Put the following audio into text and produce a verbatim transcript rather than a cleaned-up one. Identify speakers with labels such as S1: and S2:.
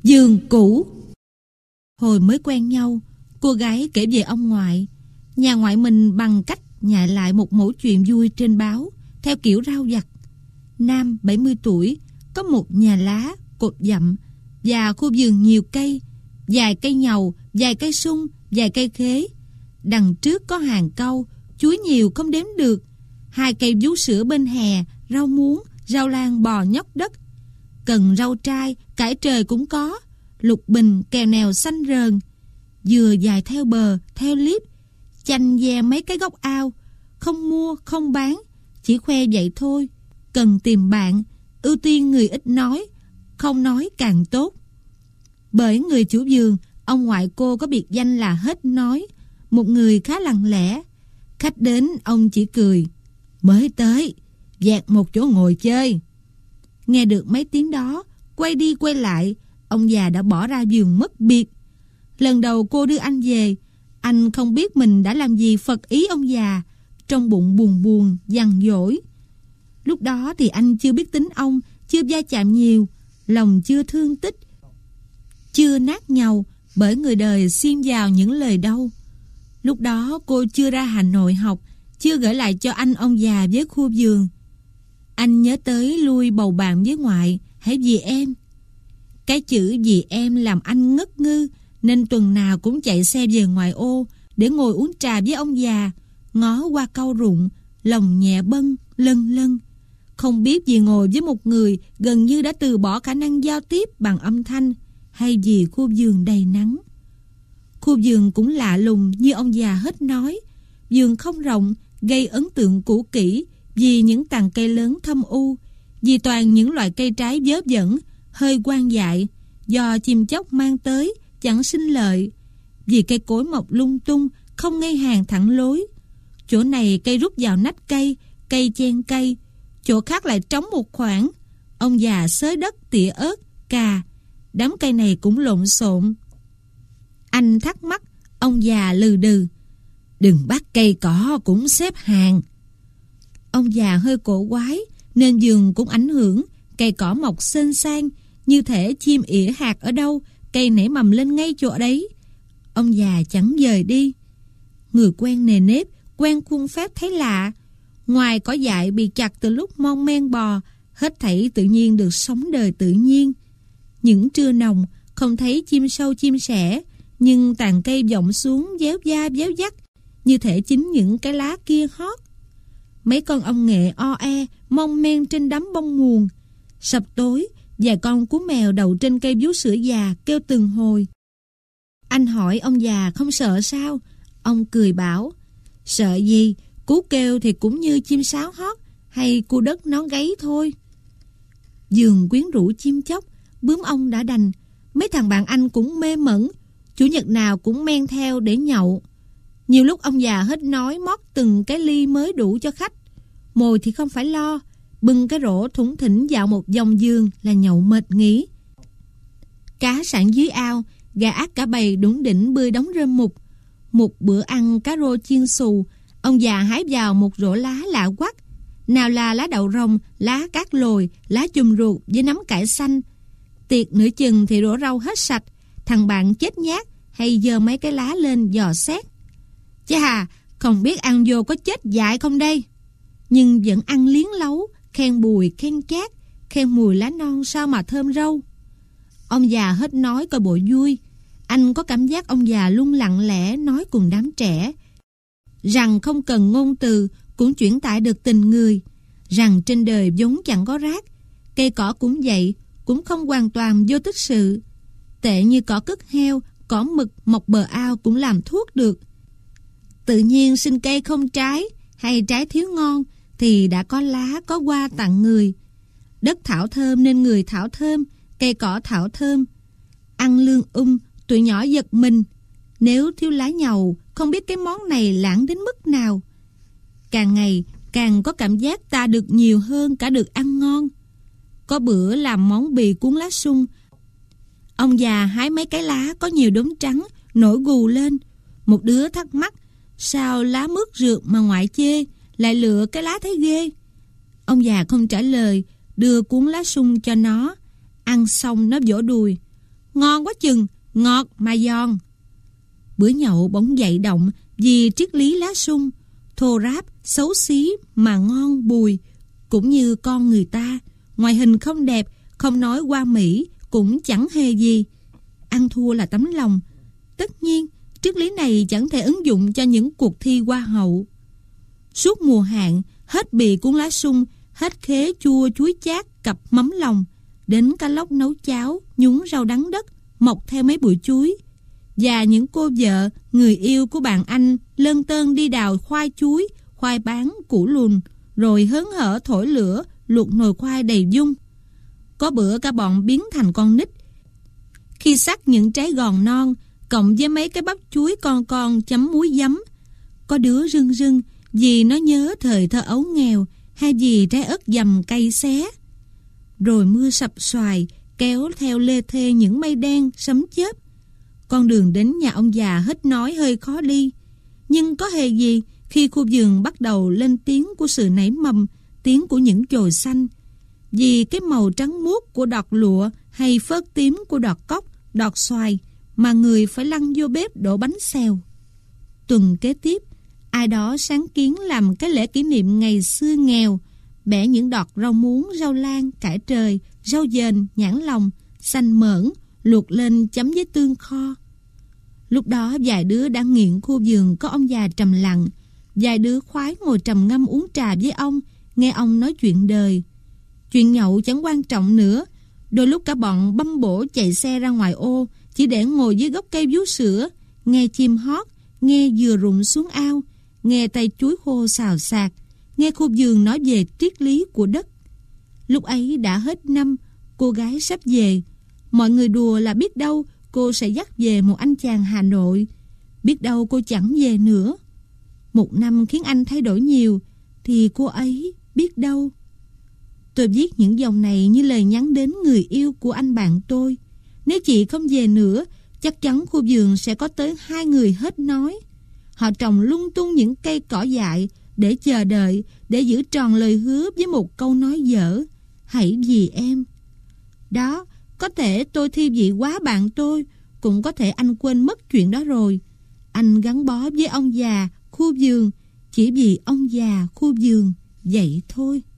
S1: Giường cũ. Hồi mới quen nhau, cô gái kể về ông ngoại. Nhà ngoại mình bằng cách nhại lại một mẩu chuyện vui trên báo, theo kiểu rao vặt. Nam bảy mươi tuổi, có một nhà lá, cột dặm và khu vườn nhiều cây, vài cây nhầu, vài cây sung, vài cây khế. Đằng trước có hàng cau, chuối nhiều không đếm được, hai cây vú sữa bên hè, rau muống, rau lan bò nhóc đất. Cần rau trai, cải trời cũng có, lục bình, kèo nèo xanh rờn. Dừa dài theo bờ, theo liếp, chanh ve mấy cái gốc ao. Không mua, không bán, chỉ khoe vậy thôi. Cần tìm bạn, ưu tiên người ít nói, không nói càng tốt. Bởi người chủ vườn, ông ngoại cô có biệt danh là hết nói, một người khá lặng lẽ. Khách đến ông chỉ cười: mới tới, dạt một chỗ ngồi chơi. Nghe được mấy tiếng đó, quay đi quay lại, ông già đã bỏ ra vườn mất biệt. Lần đầu cô đưa anh về, anh không biết mình đã làm gì phật ý ông già, trong bụng buồn buồn, dằn dỗi. Lúc đó thì anh chưa biết tính ông, chưa va chạm nhiều, lòng chưa thương tích, chưa nát nhau bởi người đời xiêm vào những lời đau. Lúc đó cô chưa ra Hà Nội học, chưa gửi lại cho anh ông già với khu vườn. Anh nhớ tới lui bầu bạn với ngoại: hãy vì em. Cái chữ vì em làm anh ngất ngư, nên tuần nào cũng chạy xe về ngoại ô để ngồi uống trà với ông già, ngó qua cau rụng, lòng nhẹ bâng lân lân. Không biết vì ngồi với một người gần như đã từ bỏ khả năng giao tiếp bằng âm thanh, hay vì khu vườn đầy nắng. Khu vườn cũng lạ lùng như ông già hết nói. Vườn không rộng, gây ấn tượng cũ kỹ vì những tàn cây lớn thâm u, vì toàn những loại cây trái vớ vẩn, hơi hoang dại, do chim chóc mang tới chẳng sinh lợi, vì cây cối mọc lung tung, không ngay hàng thẳng lối. Chỗ này cây rút vào nách cây, cây chen cây, chỗ khác lại trống một khoảng. Ông già xới đất tỉa ớt, cà, đám cây này cũng lộn xộn. Anh thắc mắc, ông già lừ đừ: đừng bắt cây cỏ cũng xếp hàng. Ông già hơi cổ quái, nên vườn cũng ảnh hưởng. Cây cỏ mọc xên xang, như thể chim ỉa hạt ở đâu, cây nảy mầm lên ngay chỗ đấy. Ông già chẳng dời đi. Người quen nề nếp, quen khuôn phép thấy lạ. Ngoài cỏ dại bị chặt từ lúc mon men bò, hết thảy tự nhiên được sống đời tự nhiên. Những trưa nồng, không thấy chim sâu chim sẻ, nhưng tàn cây vọng xuống véo da véo dắt, như thể chính những cái lá kia hót. Mấy con ong nghệ o e mon men trên đám bông nguồn. Sập tối, vài con cú mèo đậu trên cây vú sữa già kêu từng hồi. Anh hỏi ông già không sợ sao? Ông cười bảo: sợ gì, cú kêu thì cũng như chim sáo hót hay cu đất nón gáy thôi. Vườn quyến rũ chim chóc, bướm ong đã đành. Mấy thằng bạn anh cũng mê mẩn, chủ nhật nào cũng men theo để nhậu. Nhiều lúc ông già hết nói mót từng cái ly mới đủ cho khách. Mồi thì không phải lo, bưng cái rổ thủng thỉnh dạo một vòng vườn là nhậu mệt nghỉ. Cá sạn dưới ao, gà ác cả bầy đủng đỉnh bươi đóng rơm mục. Một bữa ăn cá rô chiên xù, ông già hái vào một rổ lá lạ quắc. Nào là lá đậu rồng, lá cát lồi, lá chùm ruột với nấm cải xanh. Tiệc nửa chừng thì rổ rau hết sạch. Thằng bạn chết nhát hay giơ mấy cái lá lên dò xét: chà, không biết ăn vô có chết dại không đây? Nhưng vẫn ăn liếng lấu, khen bùi khen chát, khen mùi lá non sao mà thơm râu. Ông già hết nói coi bộ vui. Anh có cảm giác ông già luôn lặng lẽ nói cùng đám trẻ, rằng không cần ngôn từ cũng chuyển tải được tình người, rằng trên đời vốn chẳng có rác, cây cỏ cũng vậy, cũng không hoàn toàn vô tích sự. Tệ như cỏ cứt heo, cỏ mực mọc bờ ao cũng làm thuốc được. Tự nhiên sinh cây không trái, hay trái thiếu ngon, thì đã có lá có hoa tặng người. Đất thảo thơm nên người thảo thơm, cây cỏ thảo thơm. Ăn lương um, tụi nhỏ giật mình. Nếu thiếu lá nhầu, không biết cái món này lãng đến mức nào. Càng ngày càng có cảm giác ta được nhiều hơn cả được ăn ngon. Có bữa làm món bì cuốn lá sung, ông già hái mấy cái lá có nhiều đốm trắng nổi gù lên. Một đứa thắc mắc: sao lá mướt rượt mà ngoại chê, lại lựa cái lá thấy ghê? Ông già không trả lời, đưa cuốn lá sung cho nó. Ăn xong nó vỗ đùi: ngon quá chừng, ngọt mà giòn. Bữa nhậu bỗng dậy động vì triết lý lá sung, thô ráp, xấu xí mà ngon bùi, cũng như con người ta, ngoại hình không đẹp, không nói hoa mỹ, cũng chẳng hề gì. Ăn thua là tấm lòng. Tất nhiên, triết lý này chẳng thể ứng dụng cho những cuộc thi hoa hậu. Suốt mùa hạn, hết bì cuốn lá sung, hết khế chua chuối chát cặp mắm lòng, đến cá lóc nấu cháo, nhúng rau đắng đất, mọc theo mấy bụi chuối. Và những cô vợ, người yêu của bạn anh lơn tơn đi đào khoai chuối, khoai bán củ lùn, rồi hớn hở thổi lửa, luộc nồi khoai đầy dung. Có bữa cả bọn biến thành con nít. Khi sắc những trái gòn non, cộng với mấy cái bắp chuối con con chấm muối giấm. Có đứa rưng rưng vì nó nhớ thời thơ ấu nghèo, hay vì trái ớt dầm cay xé. Rồi mưa sập xoài, kéo theo lê thê những mây đen, sấm chớp. Con đường đến nhà ông già hết nói hơi khó đi. Nhưng có hề gì khi khu vườn bắt đầu lên tiếng của sự nảy mầm, tiếng của những chồi xanh. Vì cái màu trắng muốt của đọt lụa hay phớt tím của đọt cóc, đọt xoài mà người phải lăn vô bếp đổ bánh xèo. Tuần kế tiếp, ai đó sáng kiến làm cái lễ kỷ niệm ngày xưa nghèo, bẻ những đọt rau muống, rau lan, cải trời, rau dền, nhãn lòng, xanh mởn, luộc lên chấm với tương kho. Lúc đó vài đứa đang nghiện khu vườn có ông già trầm lặng, vài đứa khoái ngồi trầm ngâm uống trà với ông, nghe ông nói chuyện đời. Chuyện nhậu chẳng quan trọng nữa. Đôi lúc cả bọn băm bổ chạy xe ra ngoài ô, chỉ để ngồi dưới gốc cây vú sữa, nghe chim hót, nghe dừa rụng xuống ao, nghe tay chuối khô xào xạc, nghe khu vườn nói về triết lý của đất. Lúc ấy đã hết năm, cô gái sắp về. Mọi người đùa là biết đâu cô sẽ dắt về một anh chàng Hà Nội. Biết đâu cô chẳng về nữa. Một năm khiến anh thay đổi nhiều, thì cô ấy biết đâu. Tôi viết những dòng này như lời nhắn đến người yêu của anh bạn tôi. Nếu chị không về nữa, chắc chắn khu vườn sẽ có tới hai người hết nói. Họ trồng lung tung những cây cỏ dại để chờ đợi, để giữ tròn lời hứa với một câu nói dở: hãy vì em. Đó, có thể tôi thi vị quá bạn tôi, cũng có thể anh quên mất chuyện đó rồi. Anh gắn bó với ông già khu vườn chỉ vì ông già khu vườn vậy thôi.